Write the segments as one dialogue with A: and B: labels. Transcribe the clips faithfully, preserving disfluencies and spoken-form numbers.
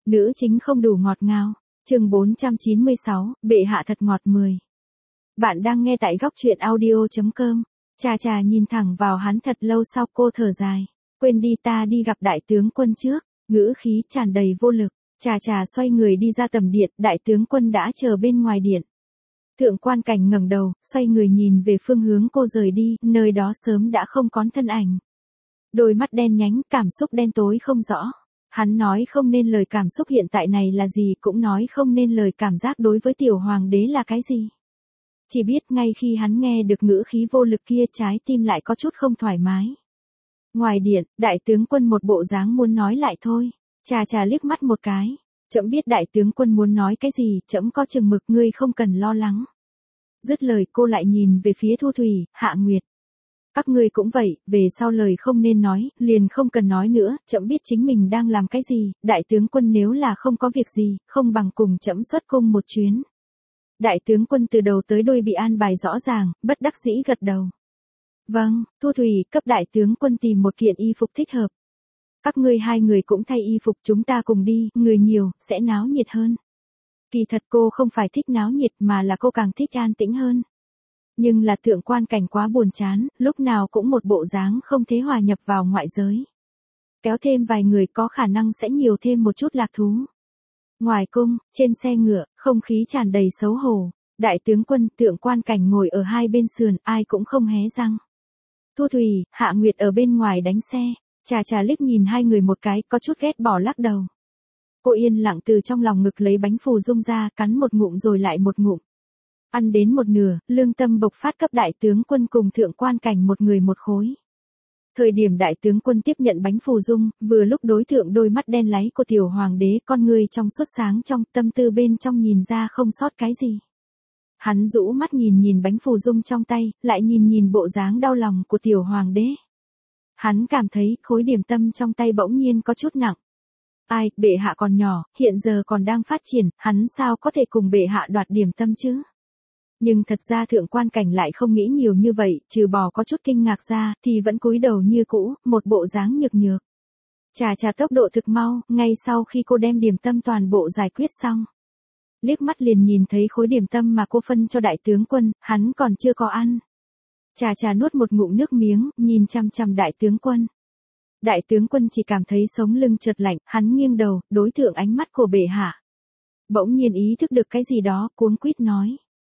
A: Nữ chính không đủ ngọt ngào. Chương bốn trăm chín mươi sáu, bệ hạ thật ngọt mười. Bạn đang nghe tại góc truyện audio.com. Chà chà nhìn thẳng vào hắn thật lâu sau cô thở dài. Quên đi, ta đi gặp đại tướng quân trước. Ngữ khí tràn đầy vô lực. Chà chà xoay người đi ra tầm điện, đại tướng quân đã chờ bên ngoài điện. Thượng quan Cảnh ngẩng đầu, xoay người nhìn về phương hướng cô rời đi, nơi đó sớm đã không có thân ảnh. Đôi mắt đen nhánh, cảm xúc đen tối không rõ. Hắn nói không nên lời cảm xúc hiện tại này là gì, cũng nói không nên lời cảm giác đối với tiểu hoàng đế là cái gì. Chỉ biết ngay khi hắn nghe được ngữ khí vô lực kia, trái tim lại có chút không thoải mái. Ngoài điện, đại tướng quân một bộ dáng muốn nói lại thôi. Chà chà liếc mắt một cái. Trẫm biết đại tướng quân muốn nói cái gì, trẫm có chừng mực, ngươi không cần lo lắng. Dứt lời cô lại nhìn về phía Thu Thủy, Hạ Nguyệt. Các ngươi cũng vậy, về sau lời không nên nói, liền không cần nói nữa, trẫm biết chính mình đang làm cái gì, đại tướng quân nếu là không có việc gì, không bằng cùng trẫm xuất cung một chuyến. Đại tướng quân từ đầu tới đuôi bị an bài rõ ràng, bất đắc dĩ gật đầu. Vâng, Thu Thủy, cấp đại tướng quân tìm một kiện y phục thích hợp. Các ngươi hai người cũng thay y phục, chúng ta cùng đi, người nhiều, sẽ náo nhiệt hơn. Kỳ thật cô không phải thích náo nhiệt mà là cô càng thích an tĩnh hơn. Nhưng là Thượng quan Cảnh quá buồn chán, lúc nào cũng một bộ dáng không thế hòa nhập vào ngoại giới. Kéo thêm vài người có khả năng sẽ nhiều thêm một chút lạc thú. Ngoài cung, trên xe ngựa, không khí tràn đầy xấu hổ. Đại tướng quân, Thượng quan Cảnh ngồi ở hai bên sườn, ai cũng không hé răng. Thu Thủy, Hạ Nguyệt ở bên ngoài đánh xe. Chà chà liếc nhìn hai người một cái, có chút ghét bỏ lắc đầu. Cô yên lặng từ trong lòng ngực lấy bánh phù dung ra, cắn một ngụm rồi lại một ngụm. Ăn đến một nửa, lương tâm bộc phát cấp đại tướng quân cùng Thượng quan Cảnh một người một khối. Thời điểm đại tướng quân tiếp nhận bánh phù dung, vừa lúc đối tượng đôi mắt đen láy của tiểu hoàng đế, con người trong suốt sáng trong, tâm tư bên trong nhìn ra không sót cái gì. Hắn rũ mắt nhìn nhìn bánh phù dung trong tay, lại nhìn nhìn bộ dáng đau lòng của tiểu hoàng đế. Hắn cảm thấy khối điểm tâm trong tay bỗng nhiên có chút nặng. Ai, bệ hạ còn nhỏ, hiện giờ còn đang phát triển, hắn sao có thể cùng bệ hạ đoạt điểm tâm chứ? Nhưng thật ra Thượng quan Cảnh lại không nghĩ nhiều như vậy, trừ bỏ có chút kinh ngạc ra, thì vẫn cúi đầu như cũ, một bộ dáng nhược nhược. Chà chà tốc độ thực mau, ngay sau khi cô đem điểm tâm toàn bộ giải quyết xong. Liếc mắt liền nhìn thấy khối điểm tâm mà cô phân cho đại tướng quân, hắn còn chưa có ăn. Chà chà nuốt một ngụm nước miếng, nhìn chăm chăm đại tướng quân. Đại tướng quân chỉ cảm thấy sống lưng chợt lạnh, hắn nghiêng đầu, đối tượng ánh mắt của bệ hạ. Bỗng nhiên ý thức được cái gì đó, cuống quýt nói.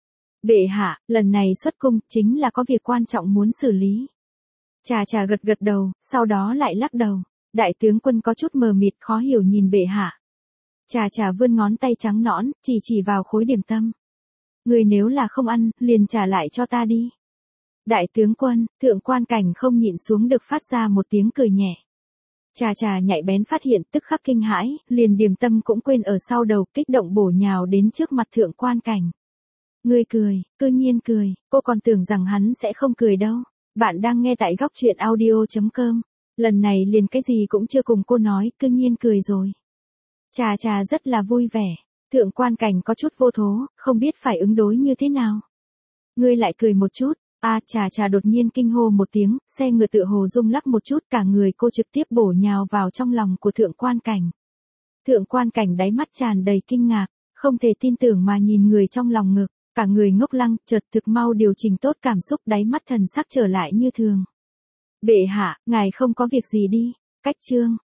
A: Bệ hạ, lần này xuất cung, chính là có việc quan trọng muốn xử lý. Chà chà gật gật đầu, sau đó lại lắc đầu. Đại tướng quân có chút mờ mịt khó hiểu nhìn bệ hạ. Chà chà vươn ngón tay trắng nõn, chỉ chỉ vào khối điểm tâm. Người nếu là không ăn, liền trả lại cho ta đi. Đại tướng quân, Thượng quan Cảnh không nhịn xuống được phát ra một tiếng cười nhẹ. Chà chà nhạy bén phát hiện tức khắc kinh hãi, liền điểm tâm cũng quên ở sau đầu, kích động bổ nhào đến trước mặt Thượng quan Cảnh. Ngươi cười, cư nhiên cười, cô còn tưởng rằng hắn sẽ không cười đâu. Bạn đang nghe tại góc truyện audio.com. Lần này liền cái gì cũng chưa cùng cô nói, cư nhiên cười rồi. Chà chà rất là vui vẻ. Thượng quan Cảnh có chút vô thố, không biết phải ứng đối như thế nào. Ngươi lại cười một chút. A à, chà chà đột nhiên kinh hô một tiếng, xe ngựa tựa hồ rung lắc một chút, cả người cô trực tiếp bổ nhào vào trong lòng của Thượng quan Cảnh. Thượng quan Cảnh đáy mắt tràn đầy kinh ngạc, không thể tin tưởng mà nhìn người trong lòng ngực, cả người ngốc lăng, chợt thực mau điều chỉnh tốt cảm xúc, đáy mắt thần sắc trở lại như thường. Bệ hạ, ngài không có việc gì đi, cách chương.